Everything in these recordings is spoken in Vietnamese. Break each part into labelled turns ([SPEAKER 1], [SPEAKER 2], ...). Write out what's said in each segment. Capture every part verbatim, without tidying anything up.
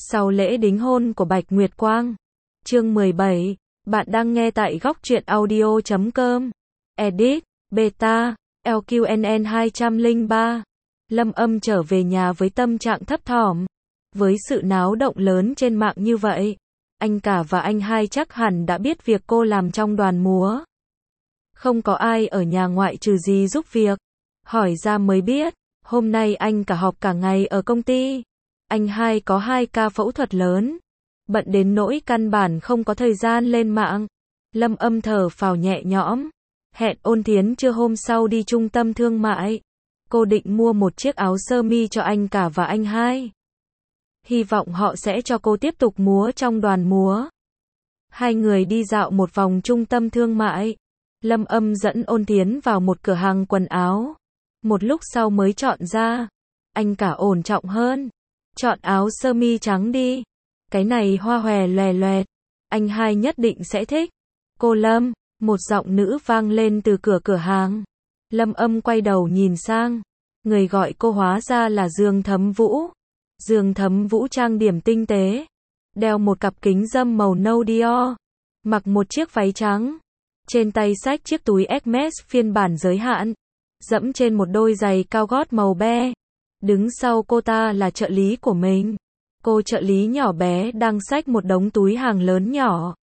[SPEAKER 1] Sau lễ đính hôn của Bạch Nguyệt Quang. Chương mười bảy. Bạn đang nghe tại góc truyện audio chấm com. Edit, Beta, lờ quy en en hai không ba. Lâm Âm trở về nhà với tâm trạng thấp thỏm. Với sự náo động lớn trên mạng như vậy, anh cả và anh hai chắc hẳn đã biết việc cô làm trong đoàn múa. Không có ai ở nhà ngoại trừ dì giúp việc. Hỏi ra mới biết, hôm nay anh cả họp cả ngày ở công ty. Anh hai có hai ca phẫu thuật lớn, bận đến nỗi căn bản không có thời gian lên mạng. Lâm Âm thở phào nhẹ nhõm, hẹn Ôn Thiến trưa hôm sau đi trung tâm thương mại. Cô định mua một chiếc áo sơ mi cho anh cả và anh hai. Hy vọng họ sẽ cho cô tiếp tục múa trong đoàn múa. Hai người đi dạo một vòng trung tâm thương mại. Lâm Âm dẫn Ôn Thiến vào một cửa hàng quần áo. Một lúc sau mới chọn ra. Anh cả ổn trọng hơn. Chọn áo sơ mi trắng đi. Cái này hoa hòe loè loẹt. Anh hai nhất định sẽ thích. Cô Lâm, một giọng nữ vang lên từ cửa cửa hàng. Lâm Âm quay đầu nhìn sang. Người gọi cô hóa ra là Dương Thấm Vũ. Dương Thấm Vũ trang điểm tinh tế. Đeo một cặp kính râm màu nâu Dior. Mặc một chiếc váy trắng. Trên tay xách chiếc túi Hermes phiên bản giới hạn. Dẫm trên một đôi giày cao gót màu be. Đứng sau cô ta là trợ lý của mình. Cô trợ lý nhỏ bé đang xách một đống túi hàng lớn nhỏ.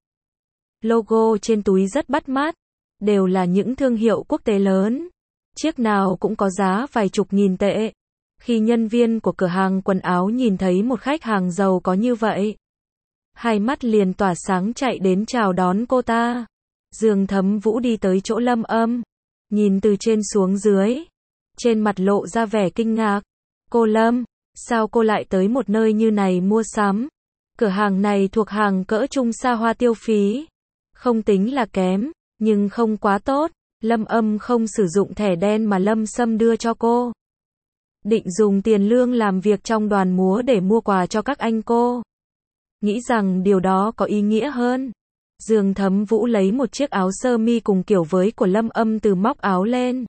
[SPEAKER 1] Logo trên túi rất bắt mắt. Đều là những thương hiệu quốc tế lớn. Chiếc nào cũng có giá vài chục nghìn tệ. Khi nhân viên của cửa hàng quần áo nhìn thấy một khách hàng giàu có như vậy, hai mắt liền tỏa sáng chạy đến chào đón cô ta. Dương Thấm Vũ đi tới chỗ Lâm Âm. Nhìn từ trên xuống dưới. Trên mặt lộ ra vẻ kinh ngạc. Cô Lâm, sao cô lại tới một nơi như này mua sắm? Cửa hàng này thuộc hàng cỡ trung xa hoa tiêu phí. Không tính là kém, nhưng không quá tốt. Lâm Âm không sử dụng thẻ đen mà Lâm Sâm đưa cho cô. Định dùng tiền lương làm việc trong đoàn múa để mua quà cho các anh cô. Nghĩ rằng điều đó có ý nghĩa hơn. Dương Thấm Vũ lấy một chiếc áo sơ mi cùng kiểu với của Lâm Âm từ móc áo lên.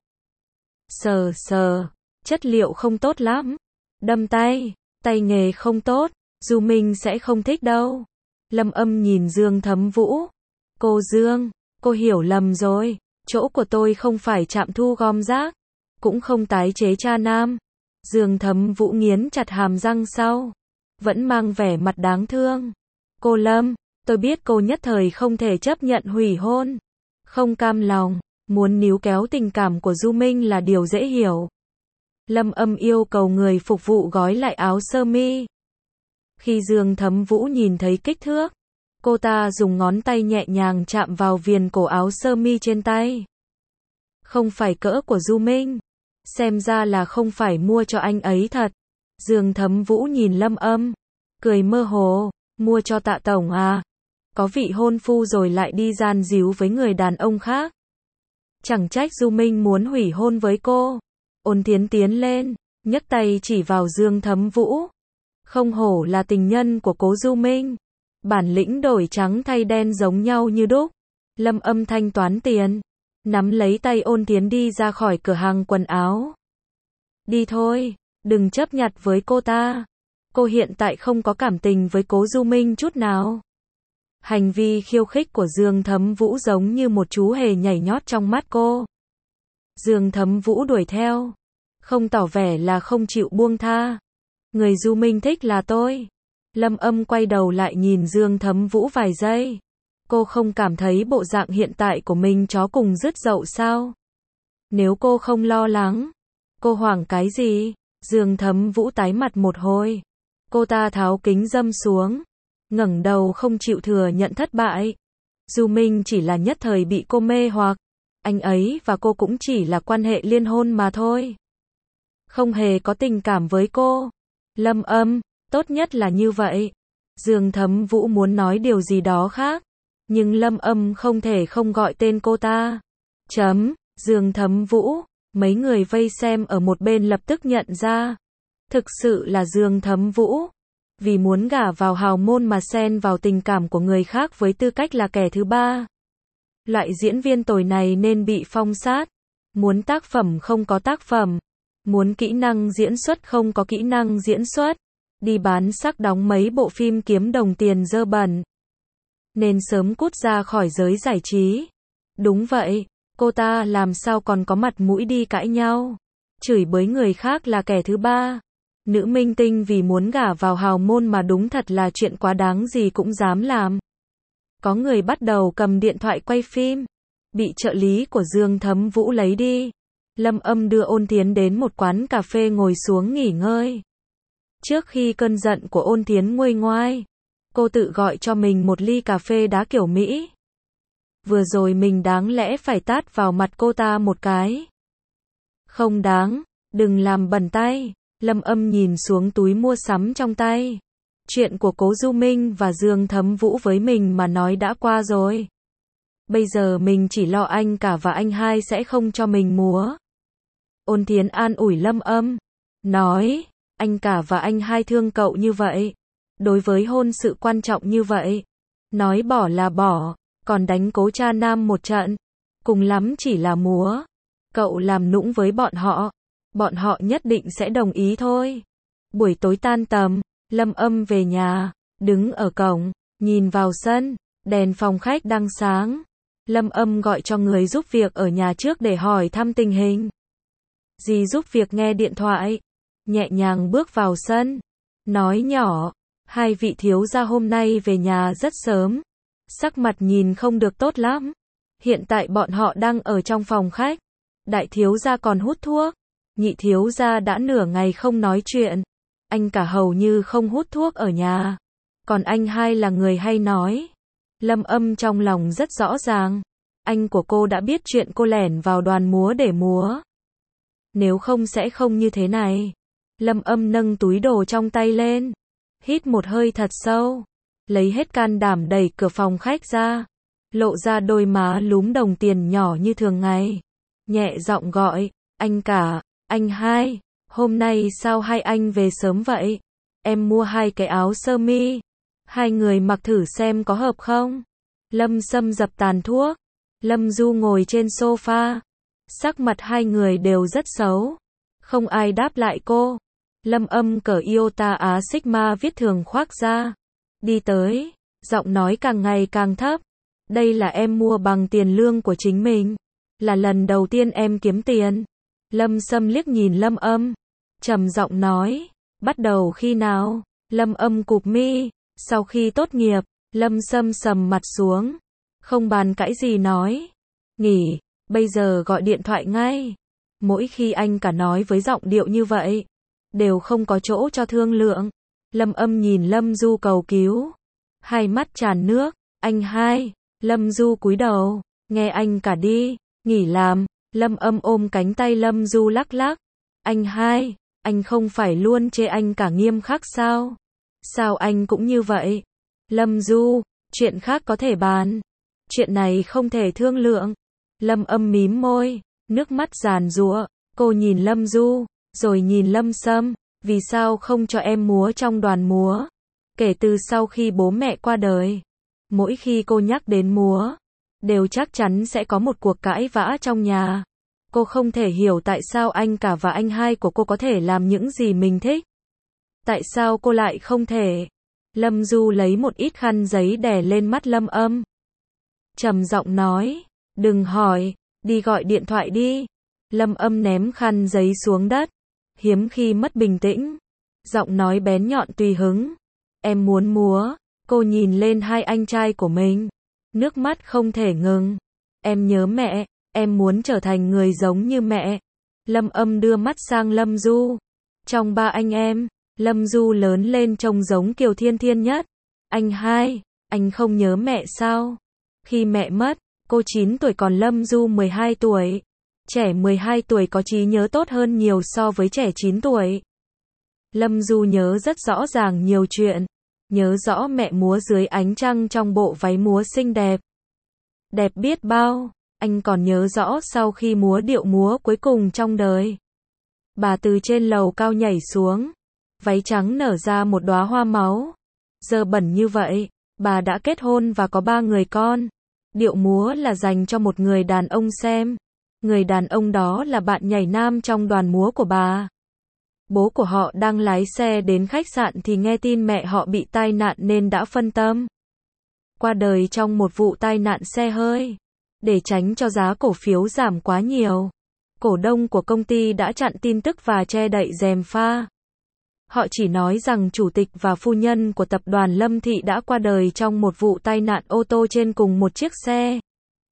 [SPEAKER 1] Sờ sờ, chất liệu không tốt lắm. Đâm tay, tay nghề không tốt, Du Minh sẽ không thích đâu. Lâm Âm nhìn Dương Thấm Vũ. Cô Dương, cô hiểu lầm rồi. Chỗ của tôi không phải trạm thu gom rác, cũng không tái chế cha nam. Dương Thấm Vũ nghiến chặt hàm răng sau, vẫn mang vẻ mặt đáng thương. Cô Lâm, tôi biết cô nhất thời không thể chấp nhận hủy hôn, không cam lòng, muốn níu kéo tình cảm của Du Minh là điều dễ hiểu. Lâm Âm yêu cầu người phục vụ gói lại áo sơ mi. Khi Dương Thấm Vũ nhìn thấy kích thước, cô ta dùng ngón tay nhẹ nhàng chạm vào viền cổ áo sơ mi trên tay. Không phải cỡ của Du Minh. Xem ra là không phải mua cho anh ấy thật. Dương Thấm Vũ nhìn Lâm Âm, cười mơ hồ. Mua cho Tạ tổng à? Có vị hôn phu rồi lại đi gian díu với người đàn ông khác. Chẳng trách Du Minh muốn hủy hôn với cô. Ôn Thiến tiến lên, nhấc tay chỉ vào Dương Thấm Vũ. Không hổ là tình nhân của cố Du Minh. Bản lĩnh đổi trắng thay đen giống nhau như đúc. Lâm Âm thanh toán tiền, nắm lấy tay Ôn Thiến đi ra khỏi cửa hàng quần áo. Đi thôi, đừng chấp nhặt với cô ta. Cô hiện tại không có cảm tình với cố Du Minh chút nào. Hành vi khiêu khích của Dương Thấm Vũ giống như một chú hề nhảy nhót trong mắt cô. Dương Thấm Vũ đuổi theo, không tỏ vẻ là không chịu buông tha. Người Du Minh thích là tôi. Lâm Âm quay đầu lại nhìn Dương Thấm Vũ vài giây. Cô không cảm thấy bộ dạng hiện tại của mình chó cùng rứt dậu sao? Nếu cô không lo lắng, cô hoảng cái gì? Dương Thấm Vũ tái mặt một hồi. Cô ta tháo kính râm xuống, ngẩng đầu không chịu thừa nhận thất bại. Du Minh chỉ là nhất thời bị cô mê hoặc. Anh ấy và cô cũng chỉ là quan hệ liên hôn mà thôi. Không hề có tình cảm với cô. Lâm Âm, tốt nhất là như vậy. Dương Thấm Vũ muốn nói điều gì đó khác, nhưng Lâm Âm không thể không gọi tên cô ta. Chấm, Dương Thấm Vũ. Mấy người vây xem ở một bên lập tức nhận ra. Thực sự là Dương Thấm Vũ. Vì muốn gả vào hào môn mà xen vào tình cảm của người khác với tư cách là kẻ thứ ba. Loại diễn viên tồi này nên bị phong sát. Muốn tác phẩm không có tác phẩm. Muốn kỹ năng diễn xuất không có kỹ năng diễn xuất. đi bán sắc đóng mấy bộ phim kiếm đồng tiền dơ bẩn. Nên sớm cút ra khỏi giới giải trí. Đúng vậy, cô ta làm sao còn có mặt mũi đi cãi nhau, chửi bới người khác là kẻ thứ ba. Nữ minh tinh vì muốn gả vào hào môn mà đúng thật là chuyện quá đáng gì cũng dám làm. Có người bắt đầu cầm điện thoại quay phim, bị trợ lý của Dương Thấm Vũ lấy đi. Lâm Âm đưa Ôn Thiến đến một quán cà phê ngồi xuống nghỉ ngơi. Trước khi cơn giận của Ôn Thiến nguôi ngoai, cô tự gọi cho mình một ly cà phê đá kiểu Mỹ. Vừa rồi mình đáng lẽ phải tát vào mặt cô ta một cái. Không đáng, đừng làm bẩn tay. Lâm Âm nhìn xuống túi mua sắm trong tay. Chuyện của Cố Du Minh và Dương Thấm Vũ với mình mà nói đã qua rồi. Bây giờ mình chỉ lo anh cả và anh hai sẽ không cho mình múa. Ôn Thiến an ủi Lâm Âm, nói, anh cả và anh hai thương cậu như vậy. Đối với hôn sự quan trọng như vậy, nói bỏ là bỏ, còn đánh Cố cha nam một trận, cùng lắm chỉ là múa. Cậu làm nũng với bọn họ, bọn họ nhất định sẽ đồng ý thôi. Buổi tối tan tầm, Lâm Âm về nhà, đứng ở cổng, nhìn vào sân, đèn phòng khách đang sáng. Lâm Âm gọi cho người giúp việc ở nhà trước để hỏi thăm tình hình. Dì giúp việc nghe điện thoại, nhẹ nhàng bước vào sân, nói nhỏ, hai vị thiếu gia hôm nay về nhà rất sớm, sắc mặt nhìn không được tốt lắm. Hiện tại bọn họ đang ở trong phòng khách, đại thiếu gia còn hút thuốc, nhị thiếu gia đã nửa ngày không nói chuyện, anh cả hầu như không hút thuốc ở nhà, còn anh hai là người hay nói. Lâm Âm trong lòng rất rõ ràng, anh của cô đã biết chuyện cô lẻn vào đoàn múa để múa. Nếu không sẽ không như thế này. Lâm Âm nâng túi đồ trong tay lên, hít một hơi thật sâu, lấy hết can đảm đẩy cửa phòng khách ra, lộ ra đôi má lúm đồng tiền nhỏ như thường ngày, nhẹ giọng gọi, anh cả, anh hai, hôm nay sao hai anh về sớm vậy? Em mua hai cái áo sơ mi, hai người mặc thử xem có hợp không? Lâm Sâm dập tàn thuốc, Lâm Du ngồi trên sofa, sắc mặt hai người đều rất xấu, không ai đáp lại cô. Lâm Âm cởi Iota Á Sigma viết thường khoác ra, đi tới, giọng nói càng ngày càng thấp. Đây là em mua bằng tiền lương của chính mình, là lần đầu tiên em kiếm tiền. Lâm Sâm liếc nhìn Lâm Âm, trầm giọng nói, bắt đầu khi nào? Lâm Âm cụp mi, sau khi tốt nghiệp. Lâm Sâm sầm mặt xuống, không bàn cãi gì nói, nghỉ, bây giờ gọi điện thoại ngay. Mỗi khi anh cả nói với giọng điệu như vậy, đều không có chỗ cho thương lượng. Lâm Âm nhìn Lâm Du cầu cứu, hai mắt tràn nước, anh hai. Lâm Du cúi đầu, nghe anh cả đi, nghỉ làm. Lâm Âm ôm cánh tay Lâm Du lắc lắc, anh hai, anh không phải luôn chê anh cả nghiêm khắc sao? Sao anh cũng như vậy? Lâm Du, chuyện khác có thể bàn, chuyện này không thể thương lượng. Lâm Âm mím môi, nước mắt giàn giụa, cô nhìn Lâm Du, rồi nhìn Lâm Sâm, vì sao không cho em múa trong đoàn múa? Kể từ sau khi bố mẹ qua đời, mỗi khi cô nhắc đến múa, đều chắc chắn sẽ có một cuộc cãi vã trong nhà. Cô không thể hiểu tại sao anh cả và anh hai của cô có thể làm những gì mình thích. Tại sao cô lại không thể? Lâm Du lấy một ít khăn giấy đè lên mắt Lâm Âm, trầm giọng nói, đừng hỏi, đi gọi điện thoại đi. Lâm Âm ném khăn giấy xuống đất, hiếm khi mất bình tĩnh, giọng nói bén nhọn tùy hứng, em muốn múa. Cô nhìn lên hai anh trai của mình, nước mắt không thể ngừng. Em nhớ mẹ, em muốn trở thành người giống như mẹ. Lâm Âm đưa mắt sang Lâm Du, trong ba anh em, Lâm Du lớn lên trông giống Kiều Thiên Thiên nhất. Anh hai, anh không nhớ mẹ sao? Khi mẹ mất, cô chín tuổi còn Lâm Du mười hai tuổi. Trẻ mười hai tuổi có trí nhớ tốt hơn nhiều so với trẻ chín tuổi. Lâm Du nhớ rất rõ ràng nhiều chuyện. Nhớ rõ mẹ múa dưới ánh trăng trong bộ váy múa xinh đẹp. Đẹp biết bao. Anh còn nhớ rõ sau khi múa điệu múa cuối cùng trong đời, bà từ trên lầu cao nhảy xuống, váy trắng nở ra một đóa hoa máu. Giờ bẩn như vậy, bà đã kết hôn và có ba người con. Điệu múa là dành cho một người đàn ông xem. Người đàn ông đó là bạn nhảy nam trong đoàn múa của bà. Bố của họ đang lái xe đến khách sạn thì nghe tin mẹ họ bị tai nạn nên đã phân tâm. Qua đời trong một vụ tai nạn xe hơi. Để tránh cho giá cổ phiếu giảm quá nhiều, cổ đông của công ty đã chặn tin tức và che đậy gièm pha. Họ chỉ nói rằng chủ tịch và phu nhân của tập đoàn Lâm Thị đã qua đời trong một vụ tai nạn ô tô trên cùng một chiếc xe.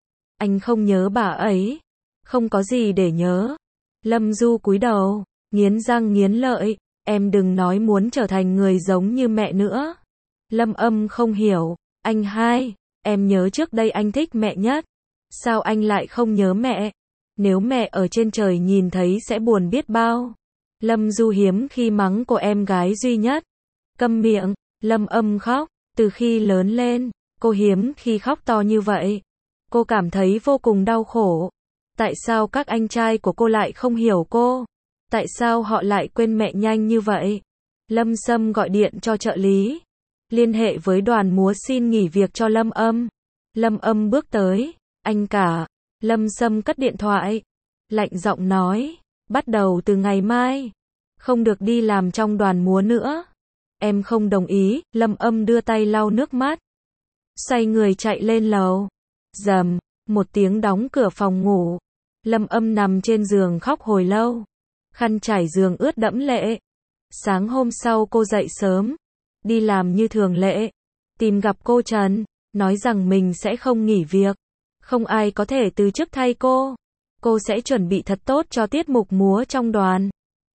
[SPEAKER 1] Anh không nhớ bà ấy. Không có gì để nhớ. Lâm Du cúi đầu, nghiến răng nghiến lợi, em đừng nói muốn trở thành người giống như mẹ nữa. Lâm Âm không hiểu, anh hai, em nhớ trước đây anh thích mẹ nhất. Sao anh lại không nhớ mẹ? Nếu mẹ ở trên trời nhìn thấy sẽ buồn biết bao. Lâm Du hiếm khi mắng cô em gái duy nhất. Câm miệng, Lâm Âm khóc. Từ khi lớn lên, cô hiếm khi khóc to như vậy. Cô cảm thấy vô cùng đau khổ. Tại sao các anh trai của cô lại không hiểu cô? Tại sao họ lại quên mẹ nhanh như vậy? Lâm Sâm gọi điện cho trợ lý. Liên hệ với đoàn múa xin nghỉ việc cho Lâm Âm. Lâm Âm bước tới. Anh cả. Lâm Sâm cất điện thoại. Lạnh giọng nói. Bắt đầu từ ngày mai. Không được đi làm trong đoàn múa nữa. Em không đồng ý. Lâm Âm đưa tay lau nước mắt. Xoay người chạy lên lầu. Rầm. Một tiếng đóng cửa phòng ngủ. Lâm Âm nằm trên giường khóc hồi lâu. Khăn trải giường ướt đẫm lệ. Sáng hôm sau cô dậy sớm. Đi làm như thường lệ. Tìm gặp cô Trần. Nói rằng mình sẽ không nghỉ việc. Không ai có thể từ chức thay cô. Cô sẽ chuẩn bị thật tốt cho tiết mục múa trong đoàn.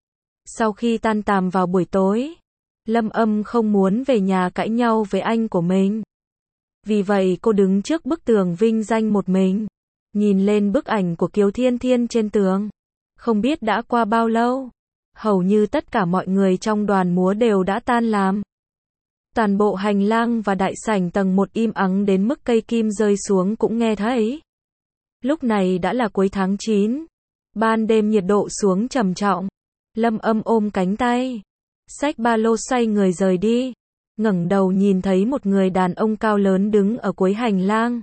[SPEAKER 1] Sau khi tan tàm vào buổi tối, Lâm Âm không muốn về nhà cãi nhau với anh của mình. Vì vậy cô đứng trước bức tường vinh danh một mình. Nhìn lên bức ảnh của Kiều Thiên Thiên trên tường. Không biết đã qua bao lâu. Hầu như tất cả mọi người trong đoàn múa đều đã tan làm. Toàn bộ hành lang và đại sảnh tầng một im ắng đến mức cây kim rơi xuống cũng nghe thấy. Lúc này đã là cuối tháng chín. Ban đêm nhiệt độ xuống trầm trọng. Lâm Âm ôm cánh tay. Xách ba lô xoay người rời đi. Ngẩng đầu nhìn thấy một người đàn ông cao lớn đứng ở cuối hành lang.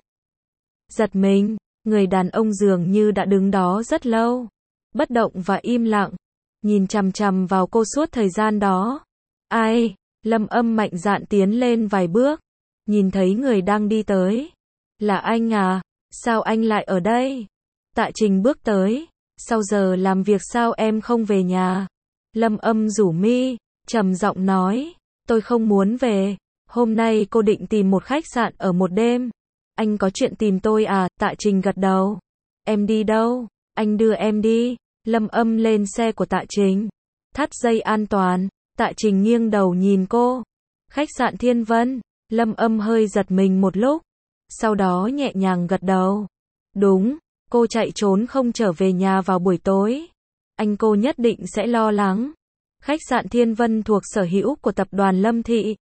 [SPEAKER 1] Giật mình, người đàn ông dường như đã đứng đó rất lâu. Bất động và im lặng. Nhìn chằm chằm vào cô suốt thời gian đó. Ai? Lâm Âm mạnh dạn tiến lên vài bước. Nhìn thấy người đang đi tới. Là anh à? Sao anh lại ở đây? Tạ Trình bước tới. Sau giờ làm việc sao em không về nhà? Lâm Âm rủ mi, trầm giọng nói. Tôi không muốn về. Hôm nay cô định tìm một khách sạn ở một đêm. Anh có chuyện tìm tôi à? Tạ Trình gật đầu. Em đi đâu? Anh đưa em đi. Lâm Âm lên xe của Tạ Trình. Thắt dây an toàn. Tạ Trình nghiêng đầu nhìn cô. Khách sạn Thiên Vân. Lâm Âm hơi giật mình một lúc. Sau đó nhẹ nhàng gật đầu. Đúng, cô chạy trốn không trở về nhà vào buổi tối. Anh cô nhất định sẽ lo lắng. Khách sạn Thiên Vân thuộc sở hữu của tập đoàn Lâm Thị.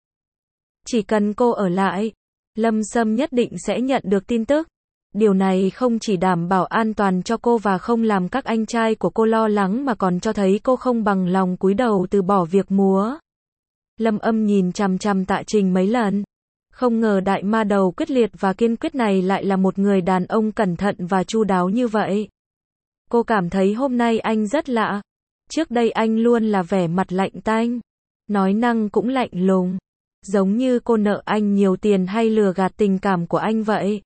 [SPEAKER 1] Chỉ cần cô ở lại, Lâm Sâm nhất định sẽ nhận được tin tức. Điều này không chỉ đảm bảo an toàn cho cô và không làm các anh trai của cô lo lắng mà còn cho thấy cô không bằng lòng cúi đầu từ bỏ việc múa. Lâm Âm nhìn chằm chằm Tạ Trình mấy lần. Không ngờ đại ma đầu quyết liệt và kiên quyết này lại là một người đàn ông cẩn thận và chu đáo như vậy. Cô cảm thấy hôm nay anh rất lạ. Trước đây anh luôn là vẻ mặt lạnh tanh. Nói năng cũng lạnh lùng. Giống như cô nợ anh nhiều tiền hay lừa gạt tình cảm của anh vậy.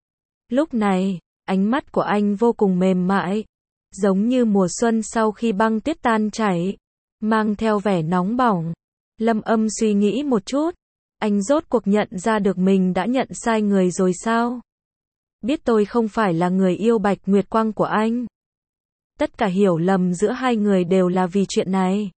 [SPEAKER 1] Lúc này, ánh mắt của anh vô cùng mềm mại. Giống như mùa xuân sau khi băng tuyết tan chảy. Mang theo vẻ nóng bỏng. Lâm Âm suy nghĩ một chút. Anh rốt cuộc nhận ra được mình đã nhận sai người rồi sao? Biết tôi không phải là người yêu Bạch Nguyệt Quang của anh. Tất cả hiểu lầm giữa hai người đều là vì chuyện này.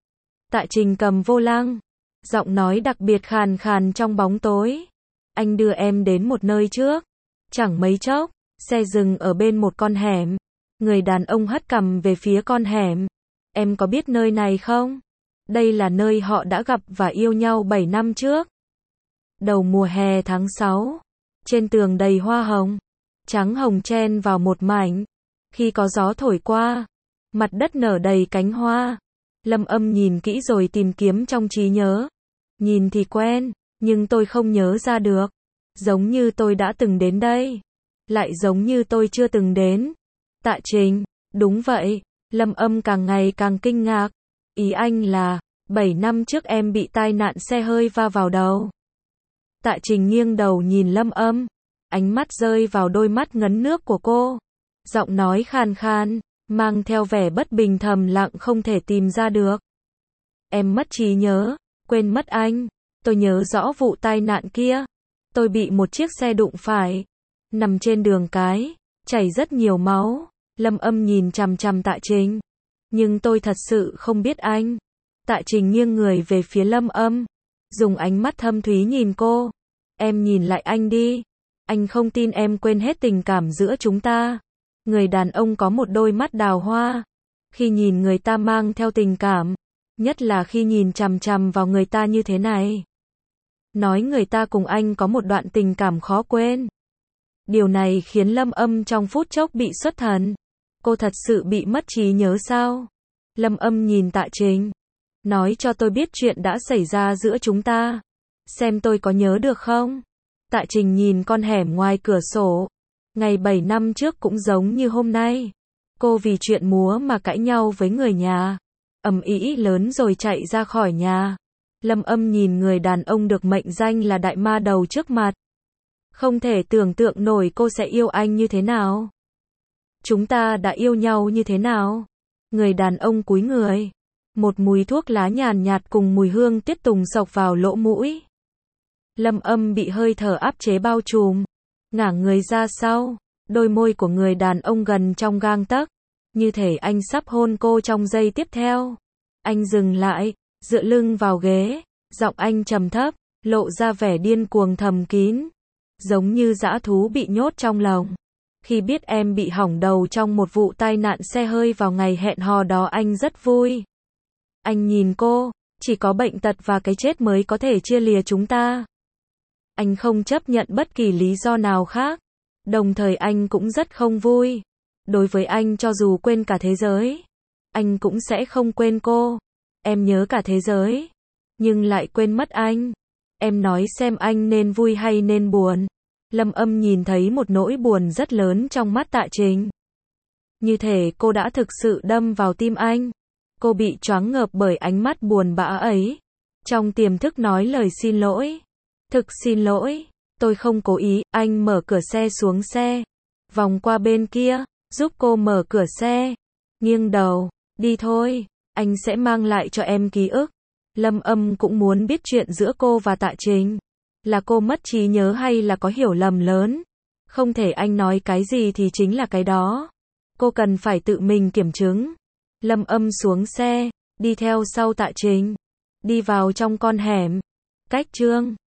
[SPEAKER 1] Tạ Trình cầm vô lăng. Giọng nói đặc biệt khàn khàn trong bóng tối. Anh đưa em đến một nơi trước. Chẳng mấy chốc, xe dừng ở bên một con hẻm. Người đàn ông hất cằm về phía con hẻm. Em có biết nơi này không? Đây là nơi họ đã gặp và yêu nhau bảy năm trước. Đầu mùa hè tháng sáu. Trên tường đầy hoa hồng. Trắng hồng chen vào một mảnh. Khi có gió thổi qua, mặt đất nở đầy cánh hoa. Lâm Âm nhìn kỹ rồi tìm kiếm trong trí nhớ. Nhìn thì quen, nhưng tôi không nhớ ra được. Giống như tôi đã từng đến đây. Lại giống như tôi chưa từng đến. Tạ Trình, đúng vậy. Lâm Âm càng ngày càng kinh ngạc. Ý anh là, bảy năm trước em bị tai nạn xe hơi va vào đầu. Tạ Trình nghiêng đầu nhìn Lâm Âm, ánh mắt rơi vào đôi mắt ngấn nước của cô. Giọng nói khan khan, mang theo vẻ bất bình thầm lặng không thể tìm ra được. Em mất trí nhớ, quên mất anh. Tôi nhớ rõ vụ tai nạn kia. Tôi bị một chiếc xe đụng phải, nằm trên đường cái, chảy rất nhiều máu. Lâm Âm nhìn chằm chằm Tạ Trình. Nhưng tôi thật sự không biết anh. Tạ Trình nghiêng người về phía Lâm Âm, dùng ánh mắt thâm thúy nhìn cô. Em nhìn lại anh đi. Anh không tin em quên hết tình cảm giữa chúng ta. Người đàn ông có một đôi mắt đào hoa. Khi nhìn người ta mang theo tình cảm, nhất là khi nhìn chằm chằm vào người ta như thế này. Nói người ta cùng anh có một đoạn tình cảm khó quên. Điều này khiến Lâm Âm trong phút chốc bị xuất thần. Cô thật sự bị mất trí nhớ sao? Lâm Âm nhìn Tạ Trình. Nói cho tôi biết chuyện đã xảy ra giữa chúng ta. Xem tôi có nhớ được không? Tạ Trình nhìn con hẻm ngoài cửa sổ. Ngày bảy năm trước cũng giống như hôm nay. Cô vì chuyện múa mà cãi nhau với người nhà. Ầm ĩ lớn rồi chạy ra khỏi nhà. Lâm Âm nhìn người đàn ông được mệnh danh là đại ma đầu trước mặt. Không thể tưởng tượng nổi cô sẽ yêu anh như thế nào. Chúng ta đã yêu nhau như thế nào? Người đàn ông cúi người. Một mùi thuốc lá nhàn nhạt cùng mùi hương tiết tùng xộc vào lỗ mũi. Lâm Âm bị hơi thở áp chế bao trùm. Ngả người ra sau. Đôi môi của người đàn ông gần trong gang tấc. Như thể anh sắp hôn cô trong giây tiếp theo. Anh dừng lại, dựa lưng vào ghế. Giọng anh trầm thấp, lộ ra vẻ điên cuồng thầm kín. Giống như dã thú bị nhốt trong lồng. Khi biết em bị hỏng đầu trong một vụ tai nạn xe hơi vào ngày hẹn hò đó anh rất vui. Anh nhìn cô, chỉ có bệnh tật và cái chết mới có thể chia lìa chúng ta. Anh không chấp nhận bất kỳ lý do nào khác. Đồng thời anh cũng rất không vui. Đối với anh cho dù quên cả thế giới, anh cũng sẽ không quên cô. Em nhớ cả thế giới, nhưng lại quên mất anh. Em nói xem anh nên vui hay nên buồn. Lâm Âm nhìn thấy một nỗi buồn rất lớn trong mắt Tạ Trình. Như thể cô đã thực sự đâm vào tim anh. Cô bị choáng ngợp bởi ánh mắt buồn bã ấy. Trong tiềm thức nói lời xin lỗi. Thực xin lỗi, tôi không cố ý. Anh mở cửa xe xuống xe, vòng qua bên kia, giúp cô mở cửa xe. Nghiêng đầu, đi thôi, anh sẽ mang lại cho em ký ức. Lâm Âm cũng muốn biết chuyện giữa cô và Tạ Trình. Là cô mất trí nhớ hay là có hiểu lầm lớn? Không thể anh nói cái gì thì chính là cái đó. Cô cần phải tự mình kiểm chứng. Lâm Âm xuống xe, đi theo sau Tạ Trình. Đi vào trong con hẻm. Cách chương